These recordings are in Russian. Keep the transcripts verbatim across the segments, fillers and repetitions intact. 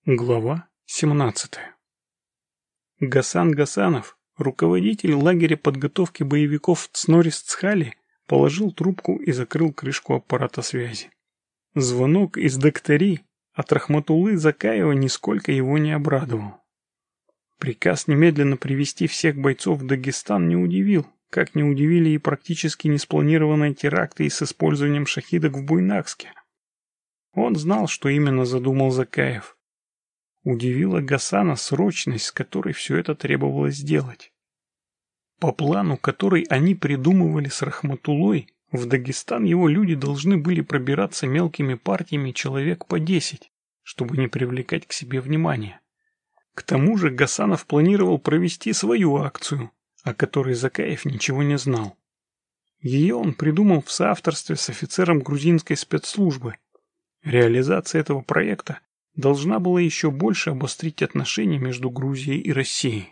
Глава семнадцатая. Гасан Гасанов, руководитель лагеря подготовки боевиков в Цнорист-Цхали, положил трубку и закрыл крышку аппарата связи. Звонок из Доктори от Рахматуллы Закаева нисколько его не обрадовал. Приказ немедленно привести всех бойцов в Дагестан не удивил, как не удивили и практически неспланированные теракты и с использованием шахидок в Буйнакске. Он знал, что именно задумал Закаев. Удивила Гасана срочность, с которой все это требовалось сделать. По плану, который они придумывали с Рахматуллой, в Дагестан его люди должны были пробираться мелкими партиями человек по десять, чтобы не привлекать к себе внимания. К тому же Гасанов планировал провести свою акцию, о которой Закаев ничего не знал. Ее он придумал в соавторстве с офицером грузинской спецслужбы. Реализация этого проекта должна была еще больше обострить отношения между Грузией и Россией.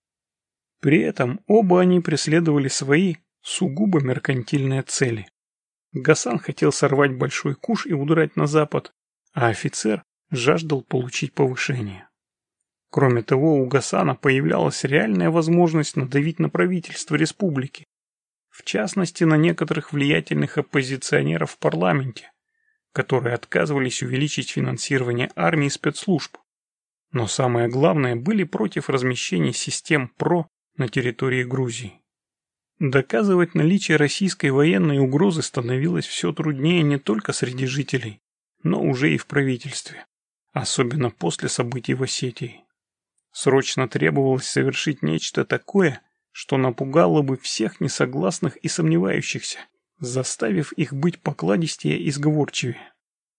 При этом оба они преследовали свои сугубо меркантильные цели. Гасан хотел сорвать большой куш и удрать на запад, а офицер жаждал получить повышение. Кроме того, у Гасана появлялась реальная возможность надавить на правительство республики, в частности на некоторых влиятельных оппозиционеров в парламенте, которые отказывались увеличить финансирование армии и спецслужб. Но самое главное, были против размещения систем ПРО на территории Грузии. Доказывать наличие российской военной угрозы становилось все труднее не только среди жителей, но уже и в правительстве, особенно после событий в Осетии. Срочно требовалось совершить нечто такое, что напугало бы всех несогласных и сомневающихся, заставив их быть покладистее и сговорчивее.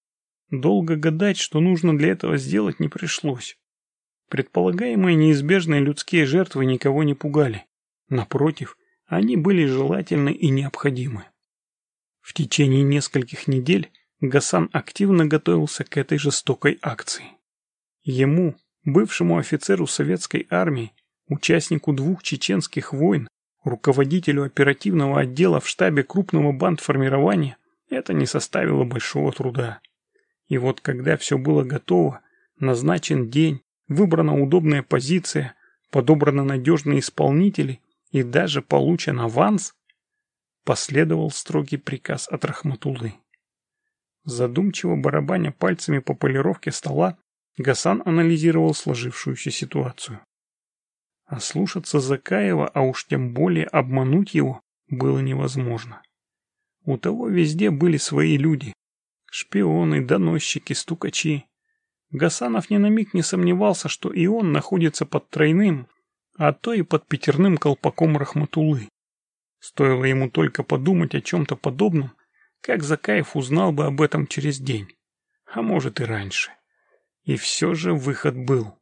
Долго гадать, что нужно для этого сделать, не пришлось. Предполагаемые неизбежные людские жертвы никого не пугали. Напротив, они были желательны и необходимы. В течение нескольких недель Гасан активно готовился к этой жестокой акции. Ему, бывшему офицеру советской армии, участнику двух чеченских войн, руководителю оперативного отдела в штабе крупного бандформирования, это не составило большого труда. И вот когда все было готово, назначен день, выбрана удобная позиция, подобраны надежные исполнители и даже получен аванс, последовал строгий приказ от Рахматуллы. Задумчиво барабаня пальцами по полировке стола, Гасан анализировал сложившуюся ситуацию. Ослушаться Закаева, а уж тем более обмануть его, было невозможно. У того везде были свои люди. Шпионы, доносчики, стукачи. Гасанов ни на миг не сомневался, что и он находится под тройным, а то и под пятерным колпаком Рахматуллы. Стоило ему только подумать о чем-то подобном, как Закаев узнал бы об этом через день, а может и раньше. И все же выход был.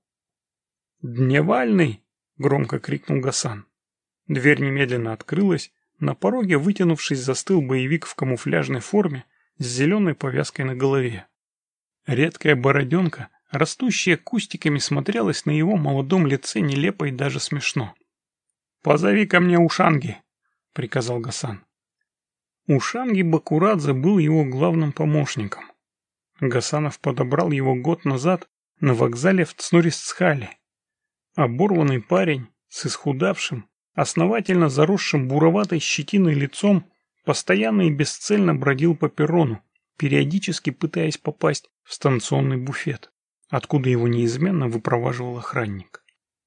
«Дневальный!» — громко крикнул Гасан. Дверь немедленно открылась, на пороге, вытянувшись, застыл боевик в камуфляжной форме с зеленой повязкой на голове. Редкая бороденка, растущая кустиками, смотрелась на его молодом лице нелепо и даже смешно. «Позови ко мне Ушанги!» — приказал Гасан. Ушанги Бакурадзе был его главным помощником. Гасанов подобрал его год назад на вокзале в Цнорист-Цхали. Оборванный парень с исхудавшим, основательно заросшим буроватой щетиной лицом постоянно и бесцельно бродил по перрону, периодически пытаясь попасть в станционный буфет, откуда его неизменно выпроваживал охранник.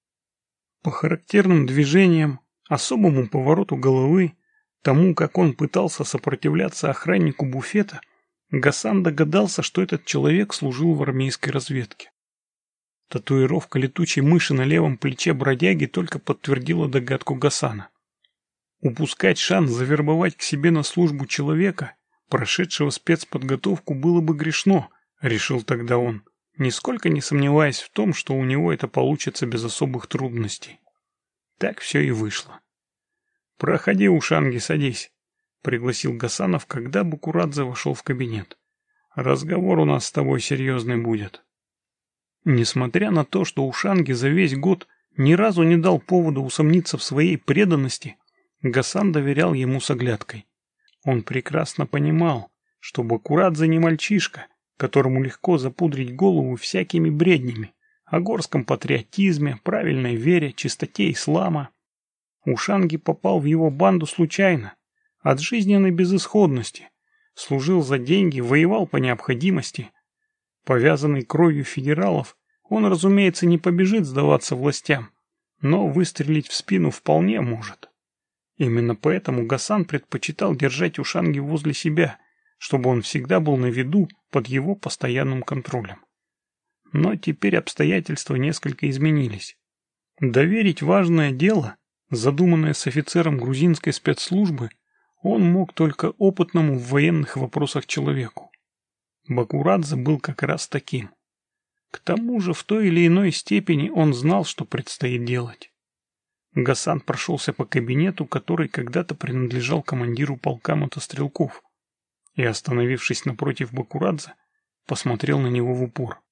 По характерным движениям, особому повороту головы, тому, как он пытался сопротивляться охраннику буфета, Гасан догадался, что этот человек служил в армейской разведке. Татуировка летучей мыши на левом плече бродяги только подтвердила догадку Гасана. Упускать шанс завербовать к себе на службу человека, прошедшего спецподготовку, было бы грешно, решил тогда он, нисколько не сомневаясь в том, что у него это получится без особых трудностей. Так все и вышло. «Проходи, Ушанги, садись», — пригласил Гасанов, когда Бакурадзе вошел в кабинет. «Разговор у нас с тобой серьезный будет». Несмотря на то, что Ушанги за весь год ни разу не дал повода усомниться в своей преданности, Гасан доверял ему с оглядкой. Он прекрасно понимал, что Бакурадзе не мальчишка, которому легко запудрить голову всякими бреднями о горском патриотизме, правильной вере, чистоте ислама. Ушанги попал в его банду случайно, от жизненной безысходности, служил за деньги, воевал по необходимости. Повязанный кровью федералов, он, разумеется, не побежит сдаваться властям, но выстрелить в спину вполне может. Именно поэтому Гасан предпочитал держать Ушанги возле себя, чтобы он всегда был на виду под его постоянным контролем. Но теперь обстоятельства несколько изменились. Доверить важное дело, задуманное с офицером грузинской спецслужбы, он мог только опытному в военных вопросах человеку. Бакурадзе был как раз таким. К тому же в той или иной степени он знал, что предстоит делать. Гасан прошелся по кабинету, который когда-то принадлежал командиру полка мотострелков, и, остановившись напротив Бакурадзе, посмотрел на него в упор.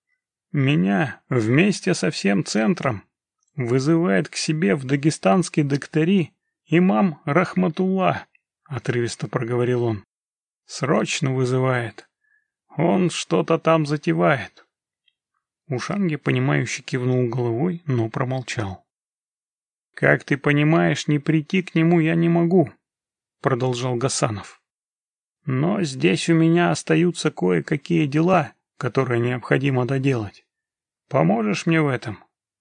«Меня вместе со всем центром вызывает к себе в дагестанские доктори имам Рахматулла», — отрывисто проговорил он. «Срочно вызывает. Он что-то там затевает». Ушанги, понимающе кивнул головой, но промолчал. «Как ты понимаешь, не прийти к нему я не могу», — продолжал Гасанов. «Но здесь у меня остаются кое-какие дела, которые необходимо доделать. Поможешь мне в этом?»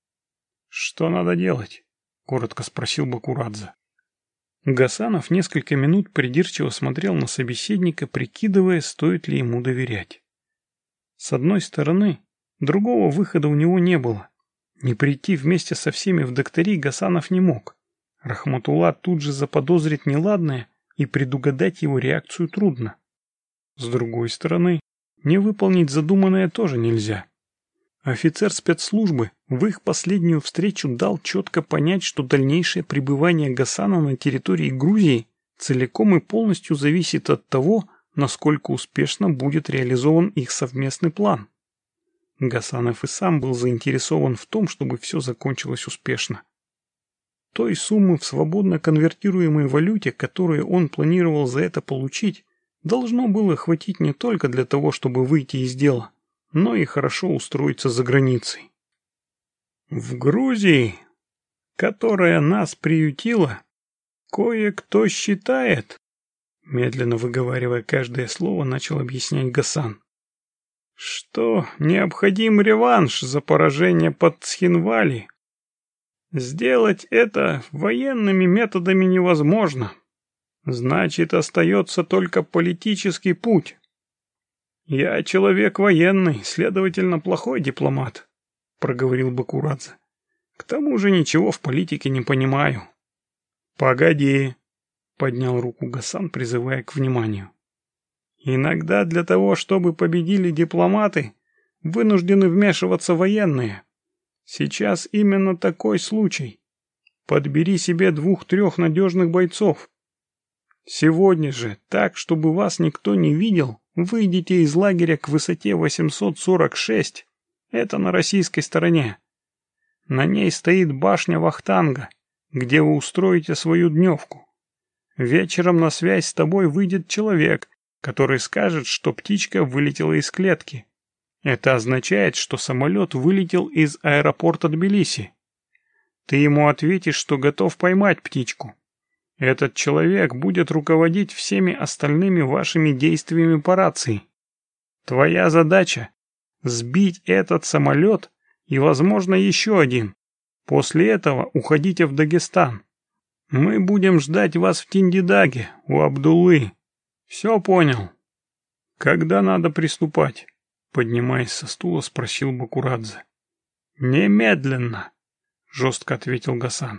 «Что надо делать?» — коротко спросил Бакурадзе. Гасанов несколько минут придирчиво смотрел на собеседника, прикидывая, стоит ли ему доверять. С одной стороны, другого выхода у него не было. Не прийти вместе со всеми в доктори Гасанов не мог. Рахматулла тут же заподозрит неладное, и предугадать его реакцию трудно. С другой стороны, не выполнить задуманное тоже нельзя. Офицер спецслужбы в их последнюю встречу дал четко понять, что дальнейшее пребывание Гасана на территории Грузии целиком и полностью зависит от того, насколько успешно будет реализован их совместный план. Гасанов и сам был заинтересован в том, чтобы все закончилось успешно. Той суммы в свободно конвертируемой валюте, которую он планировал за это получить, должно было хватить не только для того, чтобы выйти из дела, но и хорошо устроиться за границей. В Грузии, которая нас приютила, кое-кто считает, медленно выговаривая каждое слово, начал объяснять Гасан, что необходим реванш за поражение под Цхинвали. Сделать это военными методами невозможно. Значит, остается только политический путь. Я человек военный, следовательно, плохой дипломат, проговорил Бакурадзе. К тому же ничего в политике не понимаю. Погоди, поднял руку Гасан, призывая к вниманию. Иногда для того, чтобы победили дипломаты, вынуждены вмешиваться военные. Сейчас именно такой случай. Подбери себе двух-трех надежных бойцов. Сегодня же, так, чтобы вас никто не видел, выйдите из лагеря к высоте восемьсот сорок шесть. Это на российской стороне. На ней стоит башня Вахтанга, где вы устроите свою дневку. Вечером на связь с тобой выйдет человек, который скажет, что птичка вылетела из клетки. Это означает, что самолет вылетел из аэропорта Тбилиси. Ты ему ответишь, что готов поймать птичку. Этот человек будет руководить всеми остальными вашими действиями по рации. Твоя задача — сбить этот самолет и, возможно, еще один. После этого уходите в Дагестан. Мы будем ждать вас в Тиндидаге, у Абдуллы. Все понял? Когда надо приступать? Поднимаясь со стула, спросил Бакурадзе. Немедленно, жестко ответил Гасан.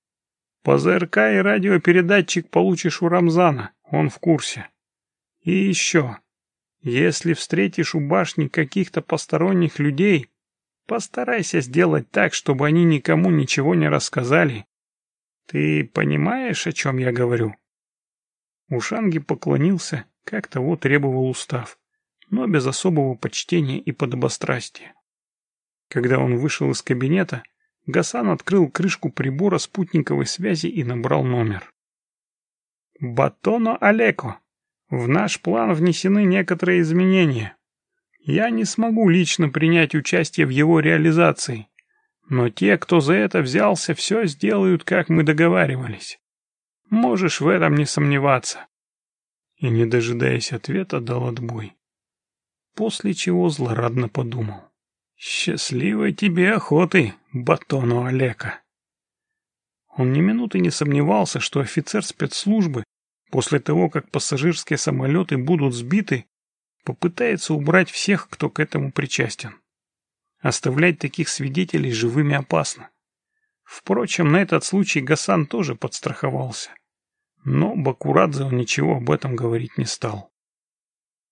По ЗРК и радиопередатчик получишь у Рамзана, он в курсе. И еще, если встретишь у башни каких-то посторонних людей, постарайся сделать так, чтобы они никому ничего не рассказали. Ты понимаешь, о чем я говорю? Ушанги поклонился, как того требовал устав, но без особого почтения и подобострастия. Когда он вышел из кабинета, Гасан открыл крышку прибора спутниковой связи и набрал номер. «Батоно Алеко, в наш план внесены некоторые изменения. Я не смогу лично принять участие в его реализации, но те, кто за это взялся, все сделают, как мы договаривались. Можешь в этом не сомневаться». И, не дожидаясь ответа, дал отбой. После чего злорадно подумал: «Счастливой тебе охоты, Батону Алека». Он ни минуты не сомневался, что офицер спецслужбы, после того, как пассажирские самолеты будут сбиты, попытается убрать всех, кто к этому причастен. Оставлять таких свидетелей живыми опасно. Впрочем, на этот случай Гасан тоже подстраховался. Но Бакурадзе он ничего об этом говорить не стал.